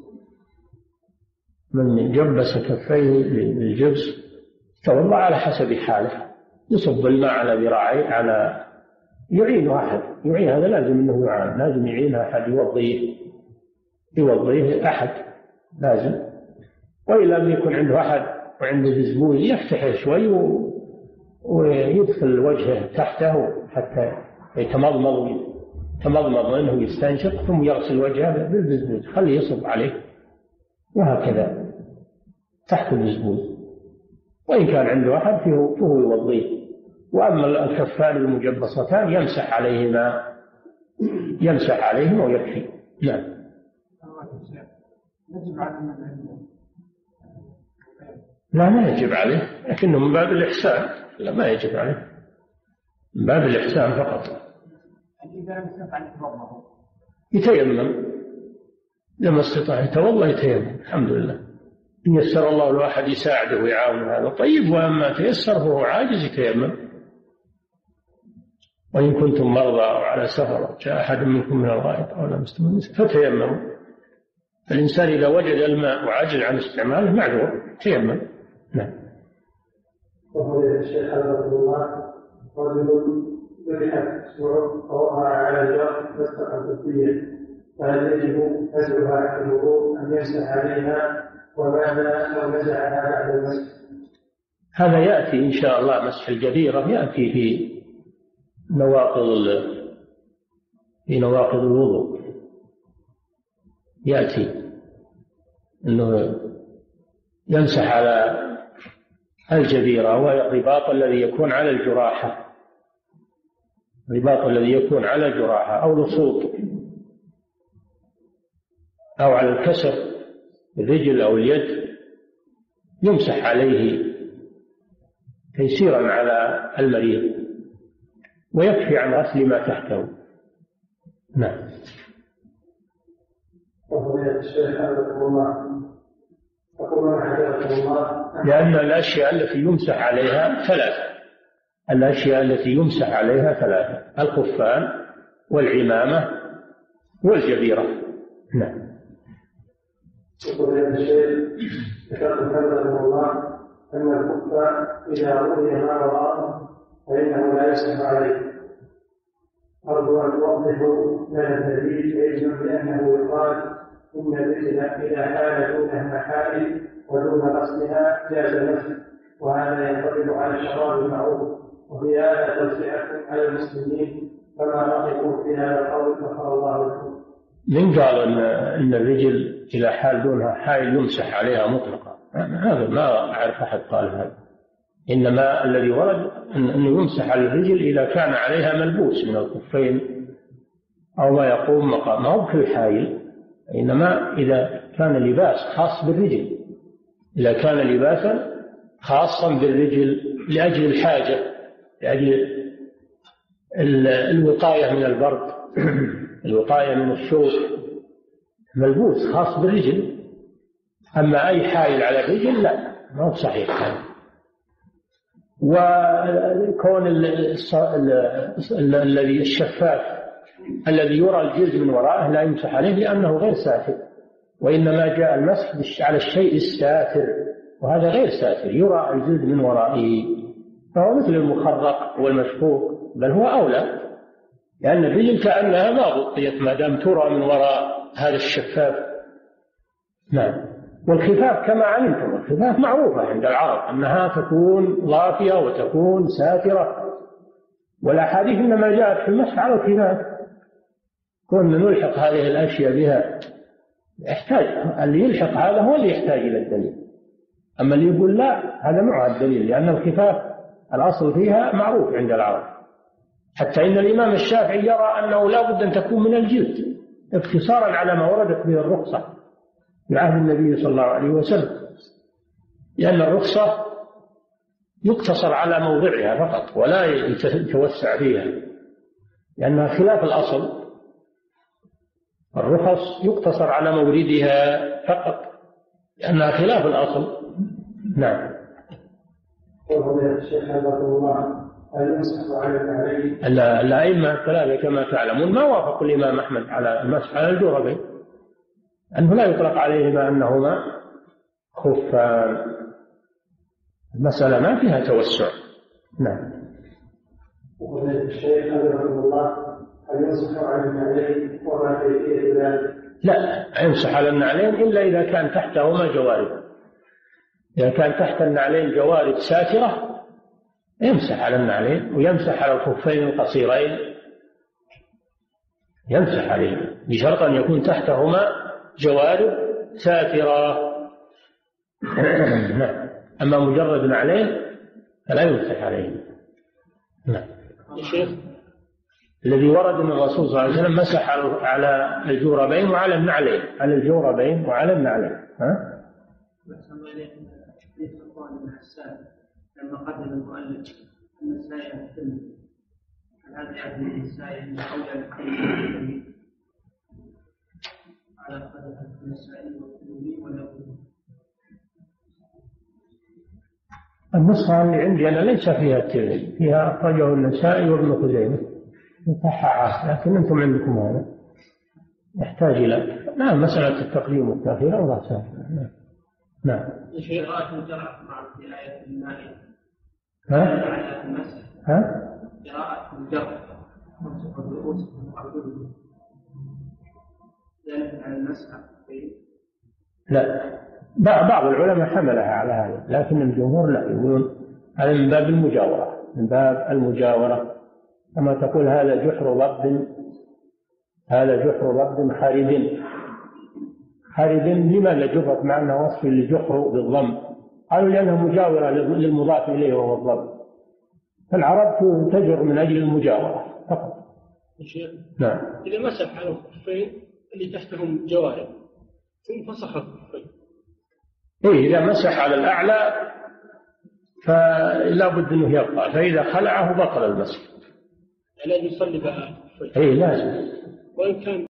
Speaker 3: من جبس كفيه للجبس توضأ على حسب حاله، يصب الماء على ذراعيه، على يعين أحد، يعين، هذا لازم أنه يعان، لازم يعين أحد يوضيه، يوضيه أحد لازم، وإن لم يكن عنده أحد وعنده زبون يفتحه شوي و... ويدخل وجهه تحته حتى يتمضمض يتمضمض منه يستنشق، ثم يغسل وجهه بالبزبوز، خليه يصب عليه، وهكذا تحت البزبوز، وإن كان عنده أحد فهو يوضيه. وأما الكفان المجبصتان يمسح عليهما يمسح عليهما ويكفي. نعم. لا، ما يجب عليه، لكنه من باب الإحسان، لا ما يجب عليه، من باب الإحسان فقط. يتيمم لما استطاع يتوضأ يتيمم، الحمد لله، إن يسر الله له أحد يساعده ويعاونه هذا طيب، وأما تيسر فهو عاجز يتيمم. وإن كنتم مرضى أو على سفر جاء أحد منكم من الغائط أو لمستم فتيمموا. الإنسان إذا وجد الماء وعجز عن استعماله معذور، تيمم. نعم.
Speaker 2: وفضيلة الشيخ حفظه الله: رجل ذبحت اسبوعه فوقع على الجرح فاستقى الكفية، فهل يجب نزعها عن الوضوء أم يمسح عليها؟ وماذا لو نزعها بعد المسح؟
Speaker 3: هذا يأتي إن شاء الله، مسح الجبيرة يأتي في نواقض في نواقض الوضوء، يأتي أنه يمسح على الجبيرة، وهي الرباط الذي يكون على الجراحة، الرباط الذي يكون على الجراحة أو لصوق أو على الكسر الرجل أو اليد، يمسح عليه تيسيرا على المريض، ويكفي عن غسل ما تحته. نعم. لأن الأشياء التي يمسح عليها ثلاثة، الأشياء التي يمسح عليها ثلاثة: الخفان والعمامة والجبيرة. نعم.
Speaker 2: يقول هذا الشيء ذكرت حفظه الله أن الخف إذا رؤي ما وراءه فإنه لا يصح عليه. أرجو أن توضحوا لنا الدليل فيجب بأنه يقال إن الرجل إذا حال دونها حائل ودون غسلها جاز نفسه، وهذا ينطبق على الشراب المعروف، وفي هذا توسعة على المسلمين، فما رأيكم في هذا القول غفر الله لكم؟
Speaker 3: من قال إن إن الرجل إذا حال دونها حائل يمسح عليها مطلقا؟ هذا ما أعرف أحد قال هذا، إنما الذي ورد أنه يمسح على الرجل إذا كان عليها ملبوس من الخفين أو ما يقوم مقام، ما هو في حائل، إنما إذا كان لباس خاص بالرجل، إذا كان لباسا خاصا بالرجل لأجل الحاجة، لأجل الوقاية من البرد، الوقاية من الشوك، ملبوس خاص بالرجل. أما أي حائل على الرجل لا، ما هو صحيح هذا. وكون الذي الشفاف الذي يرى الجلد من وراءه لا يمسح عليه لأنه غير ساتر، وإنما جاء المسح على الشيء الساتر، وهذا غير ساتر يرى الجلد من ورائه، فهو مثل المخرق والمشقوق، بل هو أولى، لأن الرجل كأنها ما غطيت ما دام ترى من وراء هذا الشفاف. نعم. والخفاف كما علمتم الخفاف معروفة عند العرب أنها تكون ضافية وتكون ساترة، والأحاديث إنما جاءت في المسح على الخفاف. كنا نلحق هذه الأشياء بها يحتاج، اللي يلحق هذا هو اللي يحتاج إلى الدليل، أما اللي يقول لا هذا معه الدليل، لأن الخفاف الأصل فيها معروف عند العرب. حتى إن الإمام الشافعي يرى أنه لا بد أن تكون من الجلد اختصارا على ما وردت به الرخصة في عهد النبي صلى الله عليه وسلم، لأن الرخصة يقتصر على موضعها فقط ولا يتوسع فيها، لأنها خلاف الأصل. الرخص يقتصر على موردها فقط لأنها خلاف الأصل. نعم. الأئمة الثلاثة كما تعلمون ما وافقوا الإمام أحمد على المسح على الجوربين، أنه لا يطلق عليهما أنهما خفان، المسألة ما فيها توسع. نعم.
Speaker 2: الشيخ حفظه الله هل يمسح على النعلين وما كيفية ذلك؟
Speaker 3: لا، يمسح على النعلين إلا إذا كان تحتهما جوارب، إذا كان تحت النعلين جوارب ساترة يمسح على النعلين، ويمسح على الخفين القصيرين يمسح عليهم بشرط أن يكون تحتهما جوارب ساترة. أما مجرد نعلين فلا يمسح عليهم. نعم. الشيخ الذي ورد من الرسول صلى الله عليه وسلم مسح على الجوربين وعلى النعلين، على الجوربين وعلى النعلين. ها؟
Speaker 4: لما قدم المؤلف أن السائل السنة، هل هذا يعني السائل أولى بالتنبيه على قدر السائل والتنبيه ولا بد؟
Speaker 3: النسخة اللي عندي أنا ليس فيها الترمذي، فيها أخرجه النسائي وابن خزيمة مصححة، لكن أنتم عندكم هذا يحتاج إلى نعم مسألة التقديم والتأخير الله سهل. نعم.
Speaker 4: قراءة الجرح مع آية المائدة.
Speaker 3: ها؟
Speaker 4: على المسح.
Speaker 3: ها؟
Speaker 4: قراءة الجرح مسح الرؤوس وأرجلهم. ذلك على المسح.
Speaker 3: لا، بعض العلماء حملها على هذا، لكن الجمهور لا، يقولون هذا من باب المجاورة، من باب المجاورة، كما تقول هذا جحر ضب، هذا جحر ضب خارج هذه لماذا جرت مع أنها وصف لجحر بالضم؟ قالوا لأنها مجاورة للمضاف إليه وهو الضم، فالعرب تجر من أجل المجاورة فقط.
Speaker 5: نعم. إذا مسح على الخفين اللي تحتهم جوارب ثم فسخ الخفين،
Speaker 3: إيه إذا مسح على الأعلى فلا بد أنه يبقى، فإذا خلعه بطل المسح.
Speaker 5: لازم يصلي بقى.
Speaker 3: إيه لازم.
Speaker 5: وإن كان